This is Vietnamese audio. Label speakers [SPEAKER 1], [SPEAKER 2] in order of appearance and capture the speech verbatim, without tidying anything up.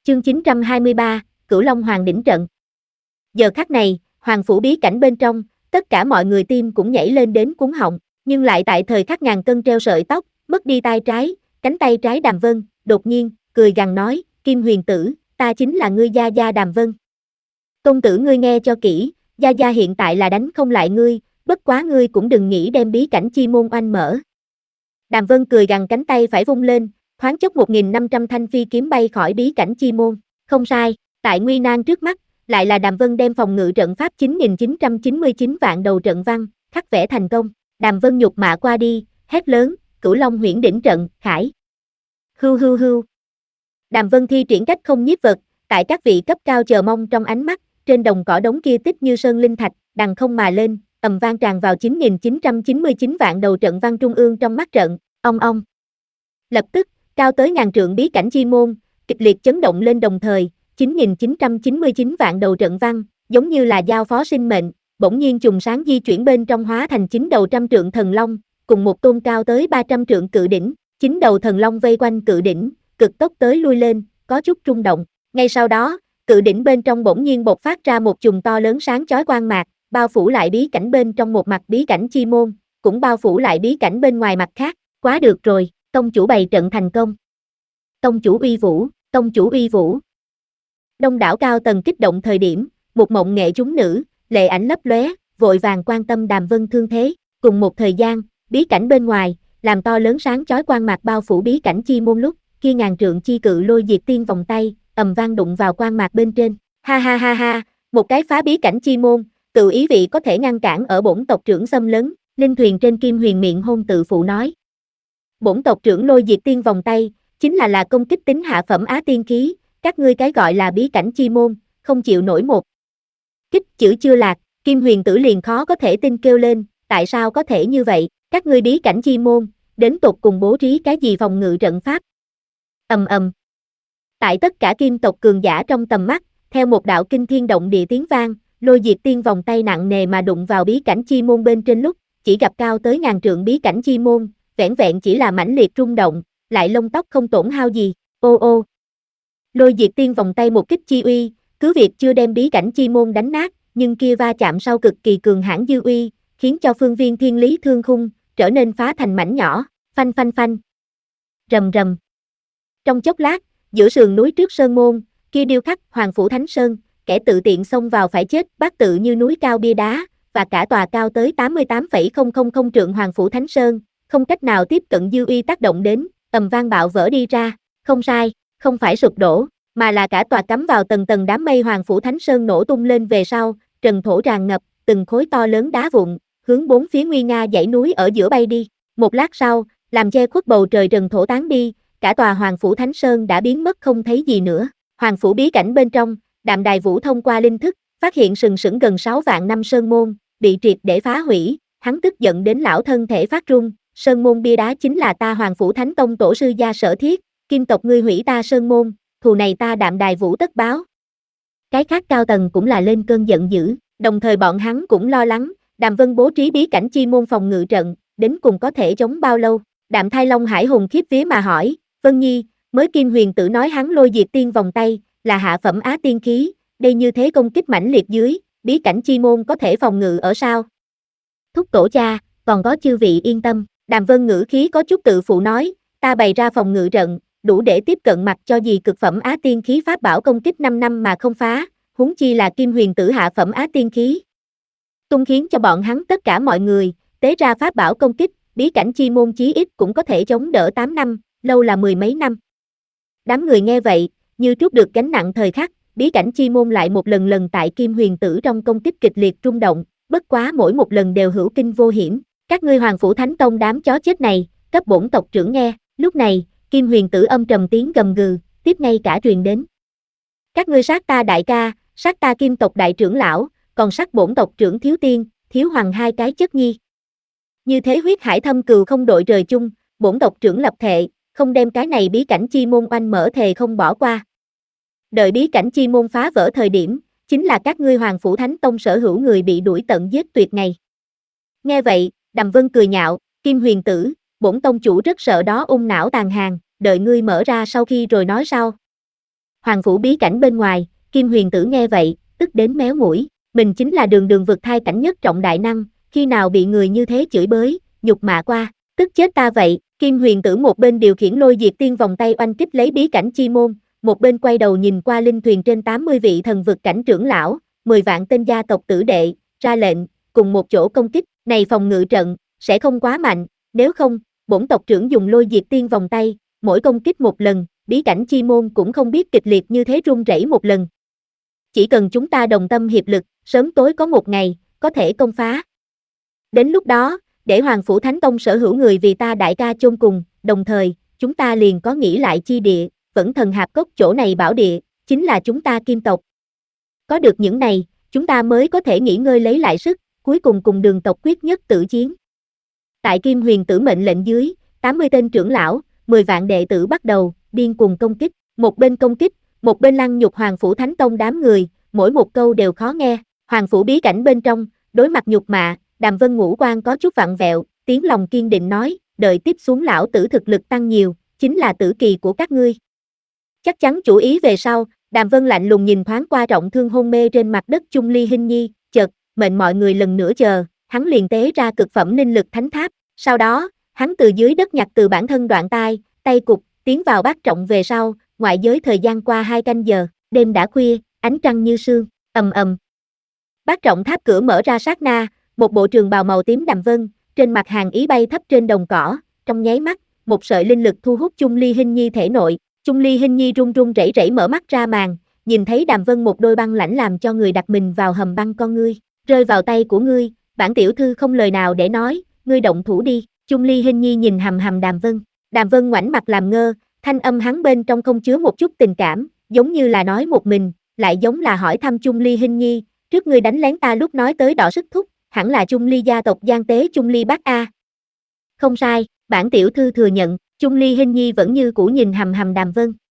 [SPEAKER 1] Chương chín trăm hai mươi ba, Cửu Long Hoàng đỉnh trận. Giờ khắc này, hoàng phủ bí cảnh bên trong, tất cả mọi người tim cũng nhảy lên đến cuống họng, nhưng lại tại thời khắc ngàn cân treo sợi tóc, mất đi tay trái, cánh tay trái Đàm Vân, đột nhiên, cười gằn nói, Kim Huyền Tử, ta chính là ngươi gia gia Đàm Vân. Công tử ngươi nghe cho kỹ, gia gia hiện tại là đánh không lại ngươi, bất quá ngươi cũng đừng nghĩ đem bí cảnh chi môn oanh mở. Đàm Vân cười gằn cánh tay phải vung lên, thoáng chốc một nghìn năm trăm thanh phi kiếm bay khỏi bí cảnh chi môn, không sai, tại nguy nan trước mắt, lại là Đàm Vân đem phòng ngự trận pháp chín nghìn chín trăm chín mươi chín vạn đầu trận văn, khắc vẽ thành công, Đàm Vân nhục mạ qua đi, hét lớn, Cửu Long huyễn đỉnh trận, khải. Hưu hưu hưu. Đàm Vân thi triển cách không nhiếp vật, tại các vị cấp cao chờ mong trong ánh mắt, trên đồng cỏ đống kia tích như sơn linh thạch, đằng không mà lên, ầm vang tràn vào chín nghìn chín trăm chín mươi chín vạn đầu trận văn trung ương trong mắt trận, ong ong. Lập tức, cao tới ngàn trượng bí cảnh chi môn, kịch liệt chấn động lên đồng thời, chín nghìn chín trăm chín mươi chín vạn đầu trận văn, giống như là giao phó sinh mệnh, bỗng nhiên trùng sáng di chuyển bên trong hóa thành chín đầu trăm trượng thần long, cùng một tôn cao tới ba trăm trượng cự đỉnh, chín đầu thần long vây quanh cự đỉnh, cực tốc tới lui lên, có chút rung động. Ngay sau đó, cự đỉnh bên trong bỗng nhiên bộc phát ra một chùm to lớn sáng chói quang mạc, bao phủ lại bí cảnh bên trong một mặt bí cảnh chi môn, cũng bao phủ lại bí cảnh bên ngoài mặt khác. Quá được rồi, tông chủ bày trận thành công. Tông chủ uy vũ, tông chủ uy vũ. Đông đảo cao tầng kích động thời điểm, một mộng nghệ chúng nữ, lệ ảnh lấp lóe, vội vàng quan tâm Đàm Vân thương thế. Cùng một thời gian, bí cảnh bên ngoài, làm to lớn sáng chói quang mạc bao phủ bí cảnh chi môn lúc, kia ngàn trượng chi cự lôi diệt tiên vòng tay, ầm vang đụng vào quang mạc bên trên. Ha ha ha ha, một cái phá bí cảnh chi môn, tự ý vị có thể ngăn cản ở bổn tộc trưởng xâm lấn, linh thuyền trên Kim Huyền miệng hôn tự phụ nói. Bổn tộc trưởng lôi diệt tiên vòng tay, chính là là công kích tính hạ phẩm á tiên khí, các ngươi cái gọi là bí cảnh chi môn, không chịu nổi một kích chữ chưa lạc, Kim Huyền Tử liền khó có thể tin kêu lên, tại sao có thể như vậy, các ngươi bí cảnh chi môn, đến tột cùng bố trí cái gì phòng ngự trận pháp. Ầm ầm. Tại tất cả kim tộc cường giả trong tầm mắt, theo một đạo kinh thiên động địa tiếng vang, lôi diệt tiên vòng tay nặng nề mà đụng vào bí cảnh chi môn bên trên lúc, chỉ gặp cao tới ngàn trượng bí cảnh chi môn, vẻn vẹn chỉ là mãnh liệt rung động, lại lông tóc không tổn hao gì. Ô ô. Lôi diệt tiên vòng tay một kích chi uy, cứ việc chưa đem bí cảnh chi môn đánh nát, nhưng kia va chạm sau cực kỳ cường hãn dư uy, khiến cho phương viên thiên lý thương khung trở nên phá thành mảnh nhỏ, phanh phanh phanh. Rầm rầm. Trong chốc lát, giữa sườn núi trước sơn môn, kia điêu khắc Hoàng phủ Thánh Sơn, kẻ tự tiện xông vào phải chết, bát tự như núi cao bia đá, và cả tòa cao tới tám mươi tám phẩy không không không trượng Hoàng phủ Thánh Sơn, không cách nào tiếp cận dư uy tác động đến, ầm vang bạo vỡ đi ra, không sai, không phải sụp đổ, mà là cả tòa cắm vào tầng tầng đám mây Hoàng phủ Thánh Sơn nổ tung lên về sau, trần thổ tràn ngập, từng khối to lớn đá vụn, hướng bốn phía nguy nga dãy núi ở giữa bay đi. Một lát sau, làm che khuất bầu trời trần thổ tán đi, cả tòa Hoàng phủ Thánh Sơn đã biến mất không thấy gì nữa. Hoàng phủ bí cảnh bên trong, Đạm Đài Vũ thông qua linh thức, phát hiện sừng sững gần sáu vạn năm sơn môn, bị triệt để phá hủy, hắn tức giận đến lão thân thể phát run, sơn môn bia đá chính là ta Hoàng phủ Thánh Tông tổ sư gia Sở Thiết, kim tộc ngươi hủy ta sơn môn, thù này ta Đạm Đài Vũ tất báo. Cái khác cao tầng cũng là lên cơn giận dữ, đồng thời bọn hắn cũng lo lắng, Đàm Vân bố trí bí cảnh chi môn phòng ngự trận, đến cùng có thể chống bao lâu. Đạm Thai Long Hải hùng khiếp vía mà hỏi, Vân Nhi, mới Kim Huyền Tử nói hắn lôi diệt tiên vòng tay, là hạ phẩm á tiên khí, đây như thế công kích mãnh liệt dưới, bí cảnh chi môn có thể phòng ngự ở sao? Thúc tổ cha, còn có chư vị yên tâm, Đàm Vân ngữ khí có chút tự phụ nói, ta bày ra phòng ngự trận, đủ để tiếp cận mặt cho gì cực phẩm á tiên khí pháp bảo công kích năm năm mà không phá, huống chi là Kim Huyền Tử hạ phẩm á tiên khí. Tung khiến cho bọn hắn tất cả mọi người, tế ra pháp bảo công kích, bí cảnh chi môn chí ít cũng có thể chống đỡ tám năm, lâu là mười mấy năm. Đám người nghe vậy, như trút được gánh nặng thời khắc, bí cảnh chi môn lại một lần lần tại Kim Huyền Tử trong công kích kịch liệt rung động, bất quá mỗi một lần đều hữu kinh vô hiểm. Các ngươi Hoàng phủ Thánh Tông đám chó chết này, cấp bổn tộc trưởng nghe. Lúc này, Kim Huyền Tử âm trầm tiếng gầm gừ, tiếp ngay cả truyền đến. Các ngươi sát ta đại ca, sát ta Kim tộc đại trưởng lão, còn sát bổn tộc trưởng thiếu tiên, thiếu hoàng hai cái chất nhi. Như thế huyết hải thâm cừu không đội trời chung, bổn tộc trưởng lập thệ, không đem cái này bí cảnh chi môn oanh mở thề không bỏ qua. Đợi bí cảnh chi môn phá vỡ thời điểm, chính là các ngươi Hoàng phủ Thánh Tông sở hữu người bị đuổi tận giết tuyệt ngày. Nghe vậy, Đàm Vân cười nhạo, Kim Huyền Tử, bổn tông chủ rất sợ đó ung não tàn hàng, đợi ngươi mở ra sau khi rồi nói sau. Hoàng phủ bí cảnh bên ngoài, Kim Huyền Tử nghe vậy, tức đến méo mũi, mình chính là đường đường vực thai cảnh nhất trọng đại năng, khi nào bị người như thế chửi bới, nhục mạ qua, tức chết ta vậy. Kim Huyền Tử một bên điều khiển lôi diệt tiên vòng tay oanh kích lấy bí cảnh chi môn, một bên quay đầu nhìn qua linh thuyền trên tám mươi vị thần vực cảnh trưởng lão, mười vạn tên gia tộc tử đệ, ra lệnh, cùng một chỗ công kích, này phòng ngự trận, sẽ không quá mạnh, nếu không, bổn tộc trưởng dùng lôi diệt tiên vòng tay, mỗi công kích một lần, bí cảnh chi môn cũng không biết kịch liệt như thế rung rẩy một lần. Chỉ cần chúng ta đồng tâm hiệp lực, sớm tối có một ngày, có thể công phá. Đến lúc đó, để Hoàng Phủ Thánh Tông sở hữu người vì ta đại ca chôn cùng, đồng thời, chúng ta liền có nghĩ lại chi địa, vẫn thần hạp cốc chỗ này bảo địa, chính là chúng ta Kim tộc. Có được những này, chúng ta mới có thể nghỉ ngơi lấy lại sức, cuối cùng cùng Đường tộc quyết nhất tử chiến. Tại Kim Huyền Tử mệnh lệnh dưới, tám mươi tên trưởng lão, mười vạn đệ tử bắt đầu, điên cuồng công kích, một bên công kích, một bên lăng nhục Hoàng Phủ Thánh Tông đám người, mỗi một câu đều khó nghe, Hoàng Phủ bí cảnh bên trong, đối mặt nhục mạ, Đàm Vân ngũ quan có chút vặn vẹo, tiếng lòng kiên định nói, đợi tiếp xuống lão tử thực lực tăng nhiều, chính là tử kỳ của các ngươi. Chắc chắn chủ ý về sau, Đàm Vân lạnh lùng nhìn thoáng qua trọng thương hôn mê trên mặt đất Chung Ly Hinh Nhi, chợt, mệnh mọi người lần nữa chờ, hắn liền tế ra cực phẩm linh lực thánh tháp, sau đó, hắn từ dưới đất nhặt từ bản thân đoạn tai, tay cục, tiến vào bát trọng về sau, ngoại giới thời gian qua hai canh giờ, đêm đã khuya, ánh trăng như sương, ầm ầm. Bát trọng tháp cửa mở ra sát na, một bộ trường bào màu tím Đàm Vân, trên mặt hàng ý bay thấp trên đồng cỏ, trong nháy mắt, một sợi linh lực thu hút Chung Ly Hinh Nhi thể nội, Chung Ly Hinh Nhi run run rẩy rẩy mở mắt ra màn, nhìn thấy Đàm Vân một đôi băng lãnh làm cho người đặt mình vào hầm băng con ngươi, rơi vào tay của ngươi, bản tiểu thư không lời nào để nói, ngươi động thủ đi. Chung Ly Hinh Nhi nhìn hầm hầm Đàm Vân, Đàm Vân ngoảnh mặt làm ngơ, thanh âm hắn bên trong không chứa một chút tình cảm, giống như là nói một mình, lại giống là hỏi thăm Chung Ly Hinh Nhi, trước ngươi đánh lén ta lúc nói tới đỏ sức thúc, hẳn là Chung Ly gia tộc Giang Tế Chung Ly Bác A. Không sai, bản tiểu thư thừa nhận, Chung Ly Hinh Nhi vẫn như cũ nhìn hầm hầm Đàm Vân,